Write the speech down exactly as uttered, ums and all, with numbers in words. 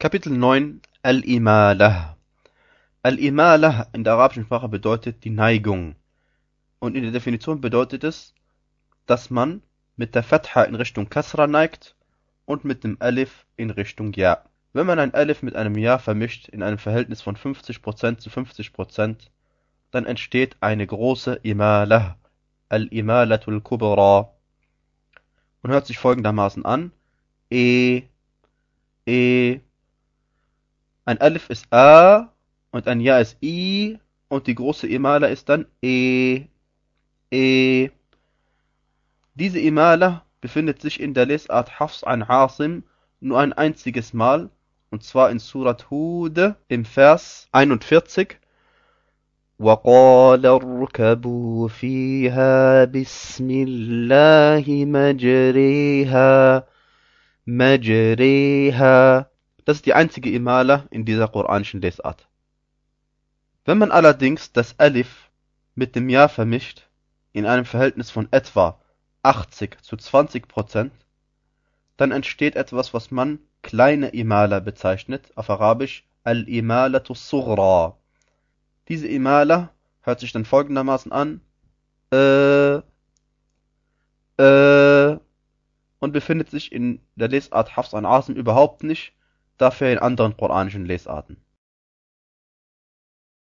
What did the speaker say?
Kapitel neun Al-Imalah. Al-Imalah in der arabischen Sprache bedeutet die Neigung. Und in der Definition bedeutet es, dass man mit der Fatha in Richtung Kasra neigt und mit dem Alif in Richtung Ja. Wenn man ein Alif mit einem Ja vermischt in einem Verhältnis von fünfzig Prozent zu fünfzig Prozent, dann entsteht eine große Imalah, Al-Imalatul Kubra, und hört sich folgendermaßen an: E, E. Ein Alif ist A und ein Ja ist I und die große Imala ist dann E, E. Diese Imala befindet sich in der Lesart Hafs an Asim nur ein einziges Mal, und zwar in Surat Hud im Vers einundvierzig. وَقَالَ ارْكَبُوا فِيهَا بِسْمِ اللَّهِ مَجْرِيهَا مَجْرِيهَا. Das ist die einzige Imala in dieser koranischen Lesart. Wenn man allerdings das Alif mit dem Ja vermischt, in einem Verhältnis von etwa achtzig zu zwanzig Prozent, dann entsteht etwas, was man kleine Imala bezeichnet, auf Arabisch Al-Imalatu Sughra. Diese Imala hört sich dann folgendermaßen an: äh, äh, und befindet sich in der Lesart Hafs an Asim überhaupt nicht, dafür in anderen koranischen Lesarten.